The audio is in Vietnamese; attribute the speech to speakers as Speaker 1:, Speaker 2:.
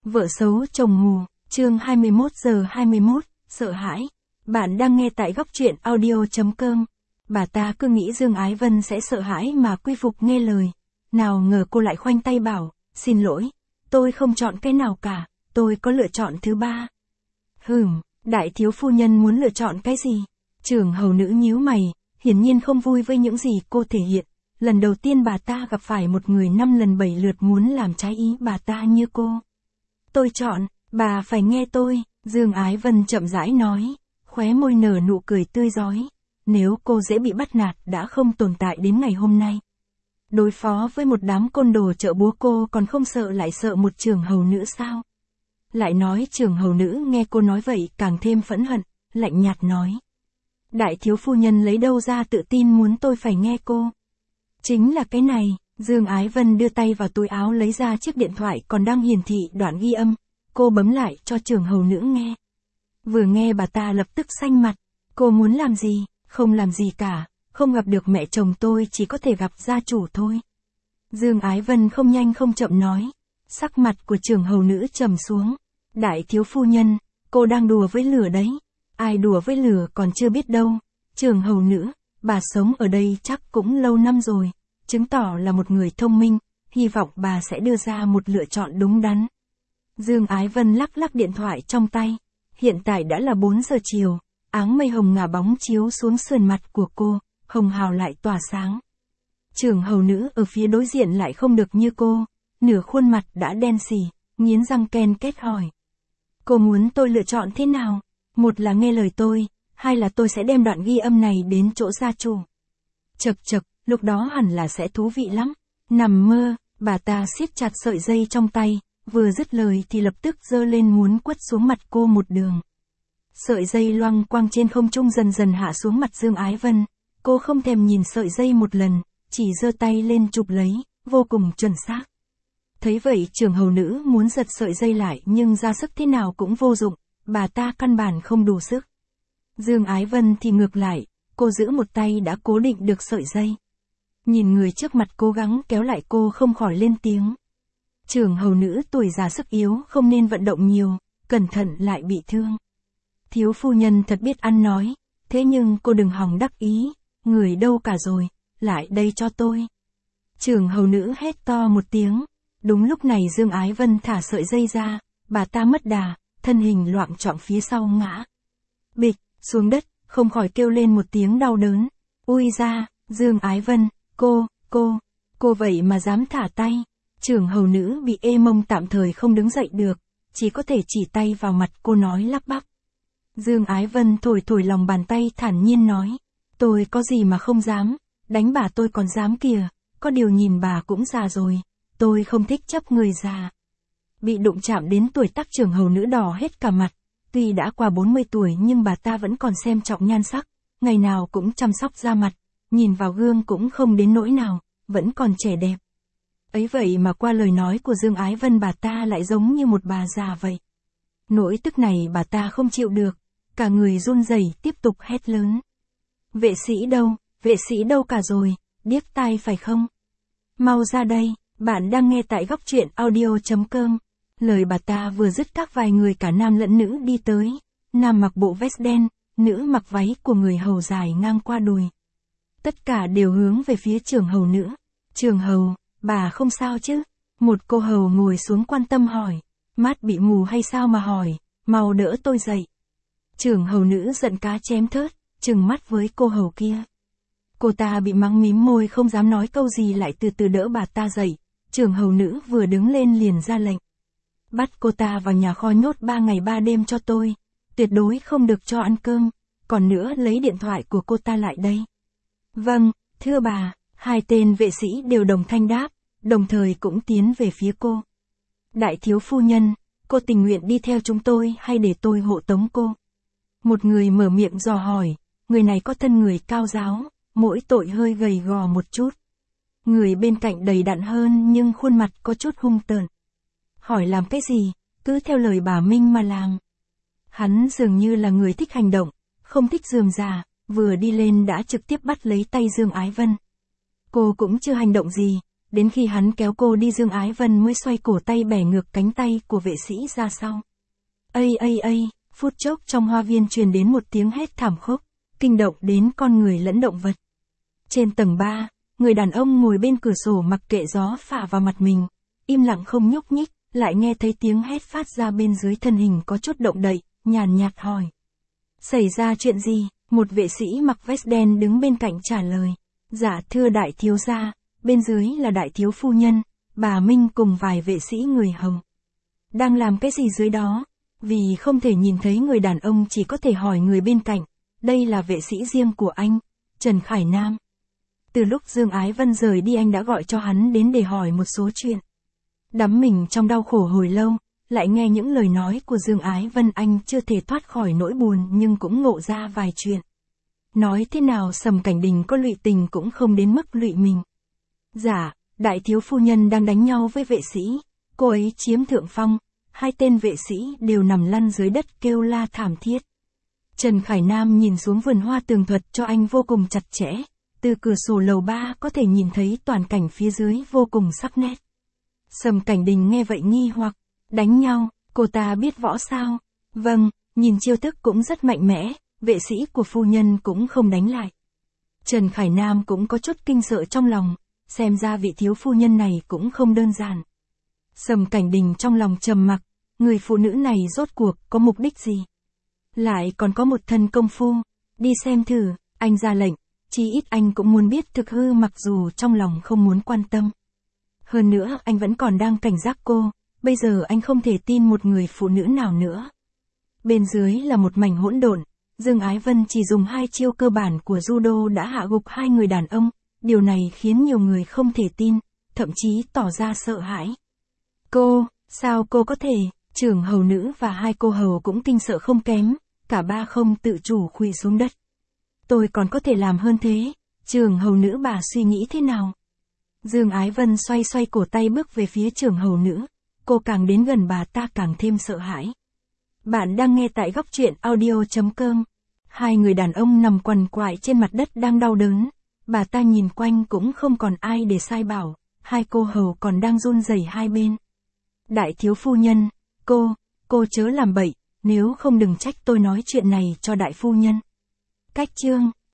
Speaker 1: Vợ xấu chồng mù, chương 21:21, sợ hãi. Bạn đang nghe tại góc truyện audio.com. Bà ta cứ nghĩ Dương Ái Vân sẽ sợ hãi mà quy phục nghe lời. Nào ngờ cô lại khoanh tay bảo, xin lỗi, tôi không chọn cái nào cả, tôi có lựa chọn thứ ba. Đại thiếu phu nhân muốn lựa chọn cái gì? Trưởng hầu nữ nhíu mày, hiển nhiên không vui với những gì cô thể hiện. Lần đầu tiên bà ta gặp phải một người 5 lần 7 lượt muốn làm trái ý bà ta như cô. Tôi chọn, bà phải nghe tôi, Dương Ái Vân chậm rãi nói, khóe môi nở nụ cười tươi rói. Nếu cô dễ bị bắt nạt đã không tồn tại đến ngày hôm nay. Đối phó với một đám côn đồ chợ búa cô còn không sợ lại sợ một trưởng hầu nữ sao? Lại nói trưởng hầu nữ nghe cô nói vậy càng thêm phẫn hận, lạnh nhạt nói. Đại thiếu phu nhân lấy đâu ra tự tin muốn tôi phải nghe cô? Chính là cái này, Dương Ái Vân đưa tay vào túi áo lấy ra chiếc điện thoại còn đang hiển thị đoạn ghi âm, cô bấm lại cho trưởng hầu nữ nghe. Vừa nghe bà ta lập tức xanh mặt, cô muốn làm gì? Không làm gì cả, không gặp được mẹ chồng tôi chỉ có thể gặp gia chủ thôi. Dương Ái Vân không nhanh không chậm nói, sắc mặt của trưởng hầu nữ trầm xuống. Đại thiếu phu nhân, cô đang đùa với lửa đấy. Ai đùa với lửa còn chưa biết đâu. Trưởng hầu nữ, bà sống ở đây chắc cũng lâu năm rồi, chứng tỏ là một người thông minh, hy vọng bà sẽ đưa ra một lựa chọn đúng đắn. Dương Ái Vân lắc lắc điện thoại trong tay. Hiện tại đã là 4 giờ chiều, áng mây hồng ngả bóng chiếu xuống sườn mặt của cô, hồng hào lại tỏa sáng. Trưởng hầu nữ ở phía đối diện lại không được như cô, nửa khuôn mặt đã đen xì, nghiến răng ken kết hỏi. Cô muốn tôi lựa chọn thế nào? Một là nghe lời tôi, hai là tôi sẽ đem đoạn ghi âm này đến chỗ gia chủ. Chậc chậc, lúc đó hẳn là sẽ thú vị lắm. Nằm mơ, bà ta siết chặt sợi dây trong tay, vừa dứt lời thì lập tức giơ lên muốn quất xuống mặt cô một đường. Sợi dây loang quang trên không trung dần dần hạ xuống mặt Dương Ái Vân, cô không thèm nhìn sợi dây một lần, chỉ giơ tay lên chụp lấy, vô cùng chuẩn xác. Thấy vậy trưởng hầu nữ muốn giật sợi dây lại nhưng ra sức thế nào cũng vô dụng, bà ta căn bản không đủ sức. Dương Ái Vân thì ngược lại, cô giữ một tay đã cố định được sợi dây. Nhìn người trước mặt cố gắng kéo lại cô không khỏi lên tiếng. Trưởng hầu nữ tuổi già sức yếu không nên vận động nhiều, cẩn thận lại bị thương. Thiếu phu nhân thật biết ăn nói, thế nhưng cô đừng hòng đắc ý, người đâu cả rồi, lại đây cho tôi. Trưởng hầu nữ hét to một tiếng, đúng lúc này Dương Ái Vân thả sợi dây ra, bà ta mất đà, thân hình loạng choạng phía sau ngã. Bịch, xuống đất, không khỏi kêu lên một tiếng đau đớn. Ui ra, Dương Ái Vân, cô vậy mà dám thả tay. Trưởng hầu nữ bị ê mông tạm thời không đứng dậy được, chỉ có thể chỉ tay vào mặt cô nói lắp bắp. Dương Ái Vân thổi thổi lòng bàn tay thản nhiên nói, tôi có gì mà không dám, đánh bà tôi còn dám kìa, có điều nhìn bà cũng già rồi, tôi không thích chấp người già. Bị đụng chạm đến tuổi tác trưởng hầu nữ đỏ hết cả mặt, tuy đã qua 40 tuổi nhưng bà ta vẫn còn xem trọng nhan sắc, ngày nào cũng chăm sóc da mặt, nhìn vào gương cũng không đến nỗi nào, vẫn còn trẻ đẹp. Ấy vậy mà qua lời nói của Dương Ái Vân bà ta lại giống như một bà già vậy. Nỗi tức này bà ta không chịu được, cả người run rẩy tiếp tục hét lớn. Vệ sĩ đâu cả rồi, điếc tai phải không? Mau ra đây, bạn đang nghe tại góc truyện audio.com. Lời bà ta vừa dứt các vài người cả nam lẫn nữ đi tới, nam mặc bộ vest đen, nữ mặc váy của người hầu dài ngang qua đùi. Tất cả đều hướng về phía trưởng hầu nữ. Trưởng hầu, bà không sao chứ? Một cô hầu ngồi xuống quan tâm hỏi, mắt bị mù hay sao mà hỏi, mau đỡ tôi dậy. Trưởng hầu nữ giận cá chém thớt, trừng mắt với cô hầu kia. Cô ta bị mắng mím môi không dám nói câu gì lại từ từ đỡ bà ta dậy. Trưởng hầu nữ vừa đứng lên liền ra lệnh. Bắt cô ta vào nhà kho nhốt 3 ngày 3 đêm cho tôi, tuyệt đối không được cho ăn cơm, còn nữa lấy điện thoại của cô ta lại đây. Vâng, thưa bà, hai tên vệ sĩ đều đồng thanh đáp, đồng thời cũng tiến về phía cô. Đại thiếu phu nhân, cô tình nguyện đi theo chúng tôi hay để tôi hộ tống cô? Một người mở miệng dò hỏi, người này có thân người cao ráo, mỗi tội hơi gầy gò một chút. Người bên cạnh đầy đặn hơn nhưng khuôn mặt có chút hung tợn. Hỏi làm cái gì, cứ theo lời bà Minh mà làm. Hắn dường như là người thích hành động, không thích rườm rà, vừa đi lên đã trực tiếp bắt lấy tay Dương Ái Vân. Cô cũng chưa hành động gì, đến khi hắn kéo cô đi Dương Ái Vân mới xoay cổ tay bẻ ngược cánh tay của vệ sĩ ra sau. Ây, phút chốc trong hoa viên truyền đến một tiếng hét thảm khốc, kinh động đến con người lẫn động vật. Trên tầng 3, người đàn ông ngồi bên cửa sổ mặc kệ gió phả vào mặt mình, im lặng không nhúc nhích, lại nghe thấy tiếng hét phát ra bên dưới, thân hình có chút động đậy, nhàn nhạt hỏi. Xảy ra chuyện gì? Một vệ sĩ mặc vest đen đứng bên cạnh trả lời. Dạ thưa đại thiếu gia, bên dưới là đại thiếu phu nhân, bà Minh cùng vài vệ sĩ người hầu. Đang làm cái gì dưới đó? Vì không thể nhìn thấy người đàn ông chỉ có thể hỏi người bên cạnh. Đây là vệ sĩ riêng của anh, Trần Khải Nam. Từ lúc Dương Ái Vân rời đi anh đã gọi cho hắn đến để hỏi một số chuyện. Đắm mình trong đau khổ hồi lâu, lại nghe những lời nói của Dương Ái Vân, anh chưa thể thoát khỏi nỗi buồn nhưng cũng ngộ ra vài chuyện. Nói thế nào Sầm Cảnh Đình có lụy tình cũng không đến mức lụy mình. Dạ, đại thiếu phu nhân đang đánh nhau với vệ sĩ, cô ấy chiếm thượng phong, hai tên vệ sĩ đều nằm lăn dưới đất kêu la thảm thiết. Trần Khải Nam nhìn xuống vườn hoa tường thuật cho anh vô cùng chặt chẽ, từ cửa sổ lầu 3 có thể nhìn thấy toàn cảnh phía dưới vô cùng sắc nét. Sầm Cảnh Đình nghe vậy nghi hoặc, đánh nhau, cô ta biết võ sao? Vâng, nhìn chiêu thức cũng rất mạnh mẽ, vệ sĩ của phu nhân cũng không đánh lại. Trần Khải Nam cũng có chút kinh sợ trong lòng, xem ra vị thiếu phu nhân này cũng không đơn giản. Sầm Cảnh Đình trong lòng trầm mặc, người phụ nữ này rốt cuộc có mục đích gì? Lại còn có một thân công phu, đi xem thử, anh ra lệnh, chí ít anh cũng muốn biết thực hư mặc dù trong lòng không muốn quan tâm. Hơn nữa anh vẫn còn đang cảnh giác cô, bây giờ anh không thể tin một người phụ nữ nào nữa. Bên dưới là một mảnh hỗn độn, Dương Ái Vân chỉ dùng 2 chiêu cơ bản của judo đã hạ gục 2 người đàn ông, điều này khiến nhiều người không thể tin, thậm chí tỏ ra sợ hãi. Sao cô có thể? Trưởng hầu nữ và 2 cô hầu cũng kinh sợ không kém, cả ba không tự chủ khuỵu xuống đất. Tôi còn có thể làm hơn thế, trưởng hầu nữ bà suy nghĩ thế nào? Dương Ái Vân xoay cổ tay bước về phía trưởng hầu nữ, cô càng đến gần bà ta càng thêm sợ hãi. Bạn đang nghe tại góc truyện audio.com. 2 người đàn ông nằm quằn quại trên mặt đất đang đau đớn, bà ta nhìn quanh cũng không còn ai để sai bảo, 2 cô hầu còn đang run rẩy hai bên. Đại thiếu phu nhân, cô chớ làm bậy, nếu không đừng trách tôi nói chuyện này cho đại phu nhân. Cách chương